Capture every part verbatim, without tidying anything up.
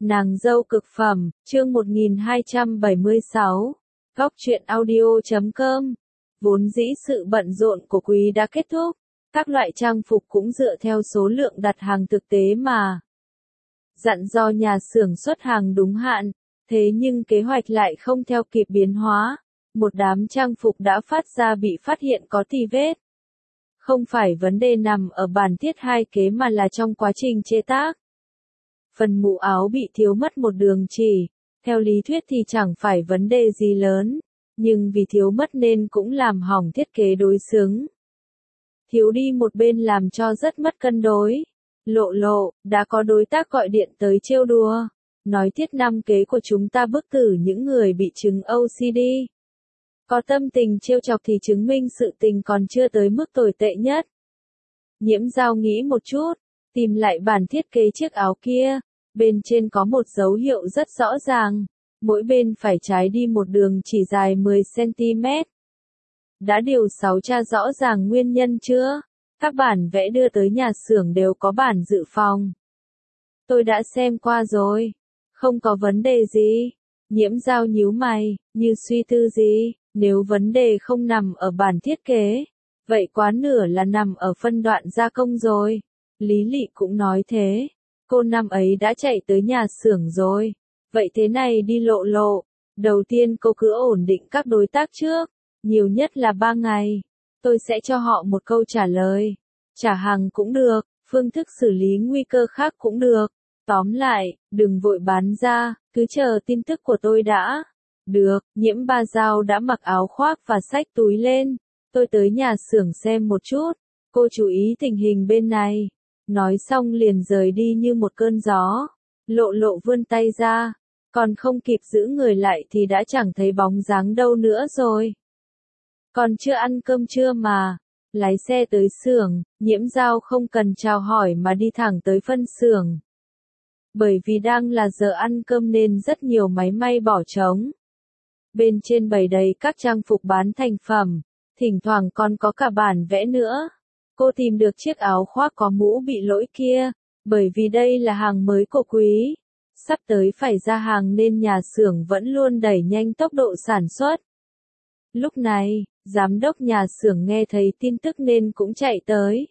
Nàng dâu cực phẩm, chương một nghìn hai trăm bảy mươi sáu. Góc truyện audio chấm com. Vốn dĩ sự bận rộn của quý đã kết thúc, các loại trang phục cũng dựa theo số lượng đặt hàng thực tế mà dặn dò nhà xưởng xuất hàng đúng hạn, thế nhưng kế hoạch lại không theo kịp biến hóa. Một đám trang phục đã phát ra bị phát hiện có tì vết. Không phải vấn đề nằm ở bản thiết hai kế mà là trong quá trình chế tác. Phần mũ áo bị thiếu mất một đường chỉ, theo lý thuyết thì chẳng phải vấn đề gì lớn, nhưng vì thiếu mất nên cũng làm hỏng thiết kế đối xứng. Thiếu đi một bên làm cho rất mất cân đối. Lộ lộ, đã có đối tác gọi điện tới trêu đùa, nói thiết năm kế của chúng ta bức tử những người bị chứng ô xê đê. Có tâm tình trêu chọc thì chứng minh sự tình còn chưa tới mức tồi tệ nhất. Nhiễm Giao nghĩ một chút, tìm lại bản thiết kế chiếc áo kia, bên trên có một dấu hiệu rất rõ ràng, mỗi bên phải trái đi một đường chỉ dài mười xăng ti mét. Đã điều sáu tra rõ ràng nguyên nhân chưa? Các bản vẽ đưa tới nhà xưởng đều có bản dự phòng. Tôi đã xem qua rồi, không có vấn đề gì. Nhiễm Giao nhíu mày, như suy tư gì, nếu vấn đề không nằm ở bản thiết kế, vậy quá nửa là nằm ở phân đoạn gia công rồi. Lý Lị cũng nói thế, cô năm ấy đã chạy tới nhà xưởng rồi, vậy thế này đi Lộ lộ, đầu tiên cô cứ ổn định các đối tác trước, nhiều nhất là ba ngày, tôi sẽ cho họ một câu trả lời, trả hàng cũng được, phương thức xử lý nguy cơ khác cũng được, tóm lại, đừng vội bán ra, cứ chờ tin tức của tôi đã. Được, Nhiễm Ba Giao đã mặc áo khoác và xách túi lên, tôi tới nhà xưởng xem một chút, cô chú ý tình hình bên này. Nói xong liền rời đi như một cơn gió. Lộ lộ vươn tay ra, còn không kịp giữ người lại thì đã chẳng thấy bóng dáng đâu nữa rồi. Còn chưa ăn cơm trưa mà. Lái xe tới xưởng, Nhiễm Giao không cần chào hỏi mà đi thẳng tới phân xưởng. Bởi vì đang là giờ ăn cơm nên rất nhiều máy may bỏ trống. Bên trên bày đầy các trang phục bán thành phẩm, thỉnh thoảng còn có cả bản vẽ nữa. Cô tìm được chiếc áo khoác có mũ bị lỗi kia, bởi vì đây là hàng mới của quý. Sắp tới phải ra hàng nên nhà xưởng vẫn luôn đẩy nhanh tốc độ sản xuất. Lúc này, giám đốc nhà xưởng nghe thấy tin tức nên cũng chạy tới.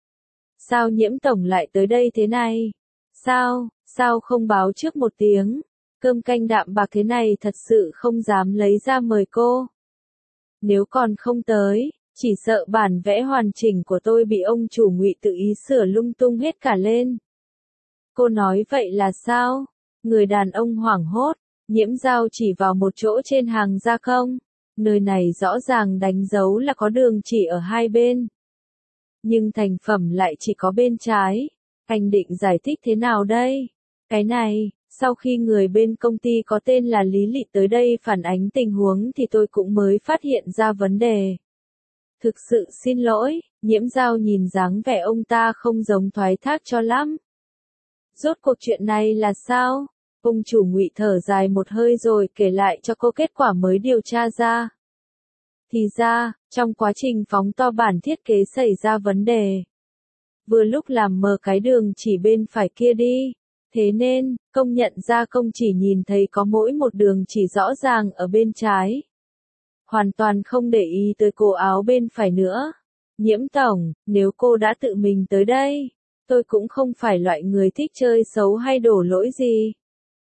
Sao Nhiễm tổng lại tới đây thế này? Sao, sao không báo trước một tiếng? Cơm canh đạm bạc thế này thật sự không dám lấy ra mời cô. Nếu còn không tới, chỉ sợ bản vẽ hoàn chỉnh của tôi bị ông chủ Ngụy tự ý sửa lung tung hết cả lên. Cô nói vậy là sao? Người đàn ông hoảng hốt, Nhiễm Giao chỉ vào một chỗ trên hàng gia công. Nơi này rõ ràng đánh dấu là có đường chỉ ở hai bên. Nhưng thành phẩm lại chỉ có bên trái. Anh định giải thích thế nào đây? Cái này, sau khi người bên công ty có tên là Lý Lị tới đây phản ánh tình huống thì tôi cũng mới phát hiện ra vấn đề. Thực sự xin lỗi, Nhiễm Giao nhìn dáng vẻ ông ta không giống thoái thác cho lắm. Rốt cuộc chuyện này là sao? Ông chủ Ngụy thở dài một hơi rồi kể lại cho cô kết quả mới điều tra ra. Thì ra, trong quá trình phóng to bản thiết kế xảy ra vấn đề. Vừa lúc làm mờ cái đường chỉ bên phải kia đi. Thế nên, công nhận gia công chỉ nhìn thấy có mỗi một đường chỉ rõ ràng ở bên trái. Hoàn toàn không để ý tới cổ áo bên phải nữa. Nhiễm tổng, nếu cô đã tự mình tới đây, tôi cũng không phải loại người thích chơi xấu hay đổ lỗi gì.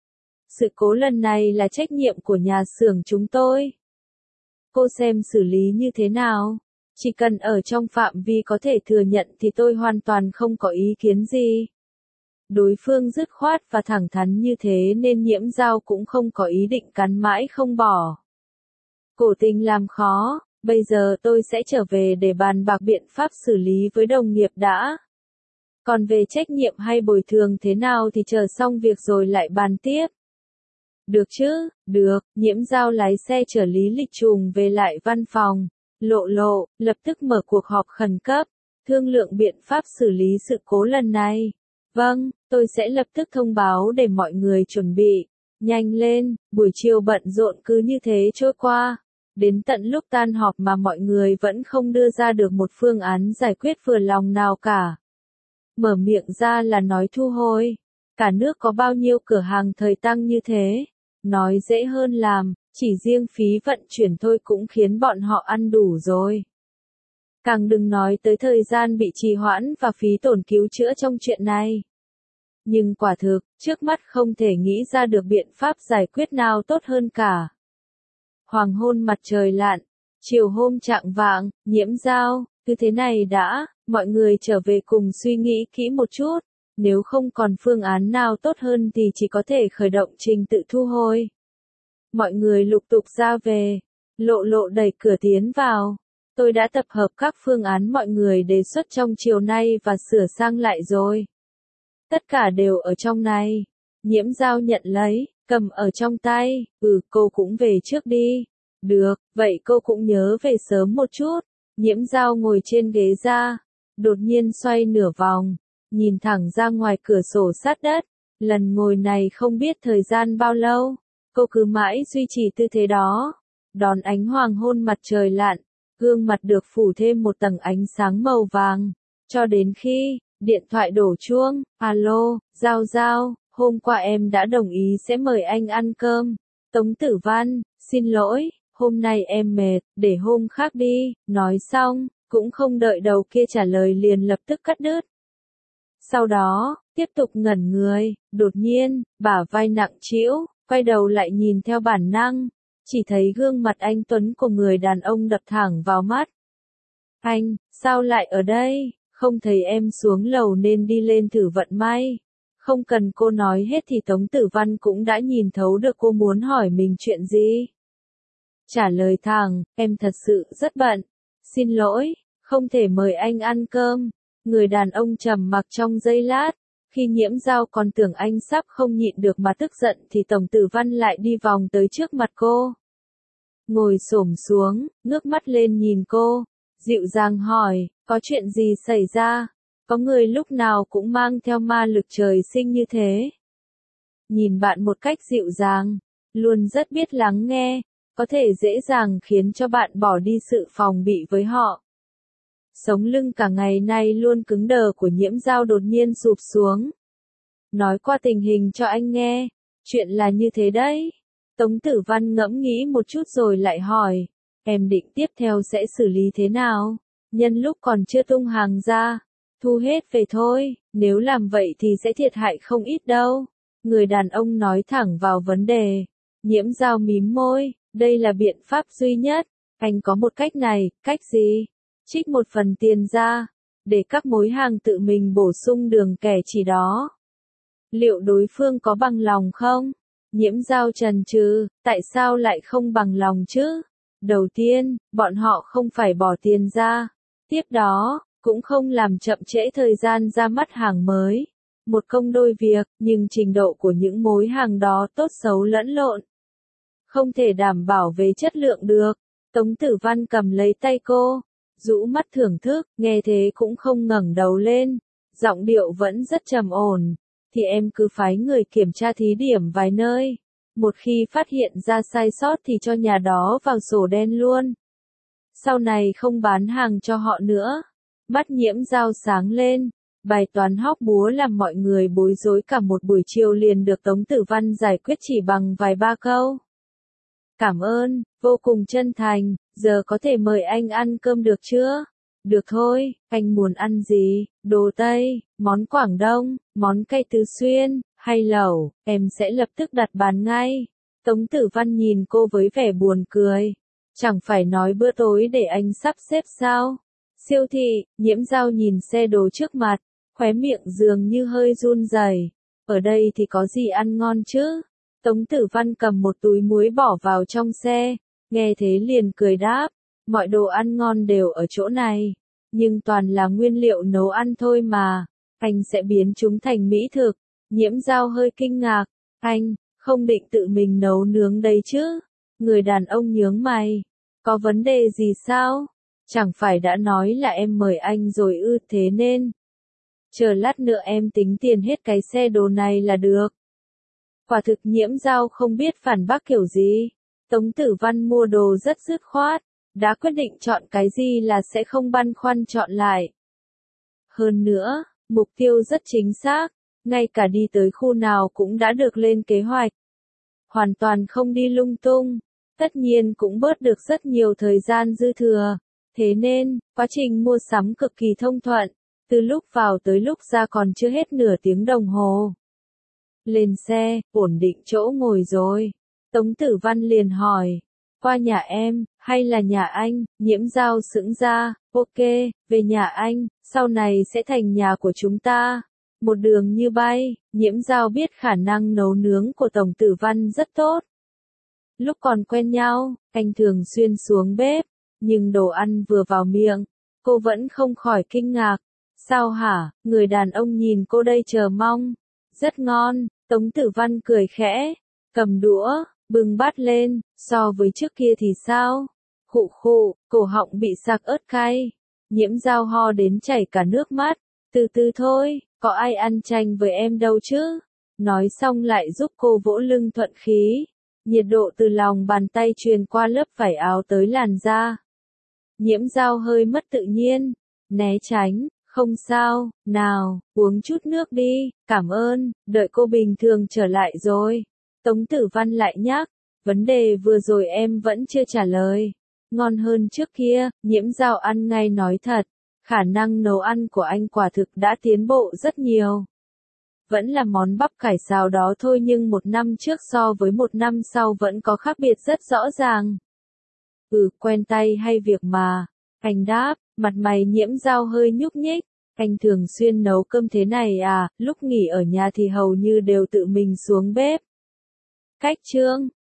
Sự cố lần này là trách nhiệm của nhà xưởng chúng tôi. Cô xem xử lý như thế nào? Chỉ cần ở trong phạm vi có thể thừa nhận thì tôi hoàn toàn không có ý kiến gì. Đối phương dứt khoát và thẳng thắn như thế nên Nhiễm Giao cũng không có ý định cắn mãi không bỏ. Cổ tình làm khó, bây giờ tôi sẽ trở về để bàn bạc biện pháp xử lý với đồng nghiệp đã. Còn về trách nhiệm hay bồi thường thế nào thì chờ xong việc rồi lại bàn tiếp. Được chứ, được, Nhiễm Giao lái xe chở Lý Lịch Trùng về lại văn phòng. Lộ lộ, lập tức mở cuộc họp khẩn cấp, thương lượng biện pháp xử lý sự cố lần này. Vâng, tôi sẽ lập tức thông báo để mọi người chuẩn bị. Nhanh lên, buổi chiều bận rộn cứ như thế trôi qua. Đến tận lúc tan họp mà mọi người vẫn không đưa ra được một phương án giải quyết vừa lòng nào cả. Mở miệng ra là nói thu hồi. Cả nước có bao nhiêu cửa hàng thời tăng như thế? Nói dễ hơn làm, chỉ riêng phí vận chuyển thôi cũng khiến bọn họ ăn đủ rồi. Càng đừng nói tới thời gian bị trì hoãn và phí tổn cứu chữa trong chuyện này. Nhưng quả thực, trước mắt không thể nghĩ ra được biện pháp giải quyết nào tốt hơn cả. Hoàng hôn mặt trời lặn, chiều hôm chạng vạng, Nhiễm Dao, cứ thế này đã, mọi người trở về cùng suy nghĩ kỹ một chút, nếu không còn phương án nào tốt hơn thì chỉ có thể khởi động trình tự thu hồi. Mọi người lục tục ra về, Lộ Lộ đẩy cửa tiến vào. Tôi đã tập hợp các phương án mọi người đề xuất trong chiều nay và sửa sang lại rồi. Tất cả đều ở trong này. Nhiễm Dao nhận lấy, cầm ở trong tay, ừ cô cũng về trước đi. Được, vậy cô cũng nhớ về sớm một chút. Nhiễm Dao ngồi trên ghế ra, đột nhiên xoay nửa vòng, nhìn thẳng ra ngoài cửa sổ sát đất. Lần ngồi này không biết thời gian bao lâu, cô cứ mãi duy trì tư thế đó, đón ánh hoàng hôn mặt trời lặn, gương mặt được phủ thêm một tầng ánh sáng màu vàng, cho đến khi điện thoại đổ chuông. Alo, Dao Dao, hôm qua em đã đồng ý sẽ mời anh ăn cơm. Tống Tử Văn, xin lỗi, hôm nay em mệt, để hôm khác đi. Nói xong, cũng không đợi đầu kia trả lời liền lập tức cắt đứt. Sau đó, tiếp tục ngẩn người, đột nhiên, bả vai nặng trĩu, quay đầu lại nhìn theo bản năng, chỉ thấy gương mặt anh tuấn của người đàn ông đập thẳng vào mắt. Anh, sao lại ở đây? Không thấy em xuống lầu nên đi lên thử vận may. Không cần cô nói hết thì Tống Tử Văn cũng đã nhìn thấu được cô muốn hỏi mình chuyện gì. Trả lời thẳng, em thật sự rất bận. Xin lỗi, không thể mời anh ăn cơm. Người đàn ông trầm mặc trong giây lát. Khi Nhiễm Dao còn tưởng anh sắp không nhịn được mà tức giận thì Tống Tử Văn lại đi vòng tới trước mặt cô. Ngồi xổm xuống, ngước mắt lên nhìn cô, dịu dàng hỏi, có chuyện gì xảy ra? Có người lúc nào cũng mang theo ma lực trời sinh như thế. Nhìn bạn một cách dịu dàng, luôn rất biết lắng nghe, có thể dễ dàng khiến cho bạn bỏ đi sự phòng bị với họ. Sống lưng cả ngày nay luôn cứng đờ của Nhiễm Dao đột nhiên sụp xuống. Nói qua tình hình cho anh nghe, chuyện là như thế đấy. Tống Tử Văn ngẫm nghĩ một chút rồi lại hỏi, em định tiếp theo sẽ xử lý thế nào? Nhân lúc còn chưa tung hàng ra, thu hết về thôi, nếu làm vậy thì sẽ thiệt hại không ít đâu. Người đàn ông nói thẳng vào vấn đề. Nhiễm Dao mím môi, đây là biện pháp duy nhất. Anh có một cách này, cách gì? Trích một phần tiền ra, để các mối hàng tự mình bổ sung đường kẻ chỉ đó. Liệu đối phương có bằng lòng không? Nhiễm Dao chần chừ, tại sao lại không bằng lòng chứ? Đầu tiên, bọn họ không phải bỏ tiền ra. Tiếp đó, cũng không làm chậm trễ thời gian ra mắt hàng mới. Một công đôi việc, nhưng trình độ của những mối hàng đó tốt xấu lẫn lộn. Không thể đảm bảo về chất lượng được. Tống Tử Văn cầm lấy tay cô, rũ mắt thưởng thức, nghe thế cũng không ngẩng đầu lên. Giọng điệu vẫn rất trầm ổn. Thì em cứ phái người kiểm tra thí điểm vài nơi. Một khi phát hiện ra sai sót thì cho nhà đó vào sổ đen luôn. Sau này không bán hàng cho họ nữa. Mắt Nhiễm Dao sáng lên. Bài toán hóc búa làm mọi người bối rối cả một buổi chiều liền được Tống Tử Văn giải quyết chỉ bằng vài ba câu. Cảm ơn, vô cùng chân thành, giờ có thể mời anh ăn cơm được chưa? Được thôi, anh muốn ăn gì? Đồ Tây, món Quảng Đông, món cay Tứ Xuyên, hay lẩu, em sẽ lập tức đặt bàn ngay. Tống Tử Văn nhìn cô với vẻ buồn cười. Chẳng phải nói bữa tối để anh sắp xếp sao? Siêu thị, Nhiễm Dao nhìn xe đồ trước mặt, khóe miệng dường như hơi run rẩy. Ở đây thì có gì ăn ngon chứ? Tống Tử Văn cầm một túi muối bỏ vào trong xe, nghe thế liền cười đáp, mọi đồ ăn ngon đều ở chỗ này, nhưng toàn là nguyên liệu nấu ăn thôi mà, anh sẽ biến chúng thành mỹ thực. Nhiễm Dao hơi kinh ngạc, anh, không định tự mình nấu nướng đấy chứ? Người đàn ông nhướng mày, có vấn đề gì sao? Chẳng phải đã nói là em mời anh rồi ư, thế nên chờ lát nữa em tính tiền hết cái xe đồ này là được. Quả thực Nhiễm Dao không biết phản bác kiểu gì. Tống Tử Văn mua đồ rất dứt khoát, đã quyết định chọn cái gì là sẽ không băn khoăn chọn lại. Hơn nữa, mục tiêu rất chính xác, ngay cả đi tới khu nào cũng đã được lên kế hoạch. Hoàn toàn không đi lung tung, tất nhiên cũng bớt được rất nhiều thời gian dư thừa. Thế nên, quá trình mua sắm cực kỳ thông thuận, từ lúc vào tới lúc ra còn chưa hết nửa tiếng đồng hồ. Lên xe, ổn định chỗ ngồi rồi. Tống Tử Văn liền hỏi, qua nhà em, hay là nhà anh? Nhiễm Dao sững ra, ok, về nhà anh, sau này sẽ thành nhà của chúng ta. Một đường như bay, Nhiễm Dao biết khả năng nấu nướng của Tống Tử Văn rất tốt. Lúc còn quen nhau, anh thường xuyên xuống bếp, nhưng đồ ăn vừa vào miệng, cô vẫn không khỏi kinh ngạc. Sao hả, người đàn ông nhìn cô đây chờ mong. Rất ngon, Tống Tử Văn cười khẽ, cầm đũa, bưng bát lên, so với trước kia thì sao? Khụ khụ, cổ họng bị sặc ớt cay. Nhiễm Dao ho đến chảy cả nước mắt, từ từ thôi, có ai ăn chanh với em đâu chứ? Nói xong lại giúp cô vỗ lưng thuận khí. Nhiệt độ từ lòng bàn tay truyền qua lớp vải áo tới làn da. Nhiễm Dao hơi mất tự nhiên, né tránh, không sao, nào, uống chút nước đi, cảm ơn, đợi cô bình thường trở lại rồi. Tống Tử Văn lại nhắc, vấn đề vừa rồi em vẫn chưa trả lời. Ngon hơn trước kia, Nhiễm Dao ăn ngay nói thật, khả năng nấu ăn của anh quả thực đã tiến bộ rất nhiều. Vẫn là món bắp cải xào đó thôi nhưng một năm trước so với một năm sau vẫn có khác biệt rất rõ ràng. Ừ, quen tay hay việc mà. Anh đáp, mặt mày Nhiễm Dao hơi nhúc nhích. Anh thường xuyên nấu cơm thế này à, lúc nghỉ ở nhà thì hầu như đều tự mình xuống bếp. Cách chương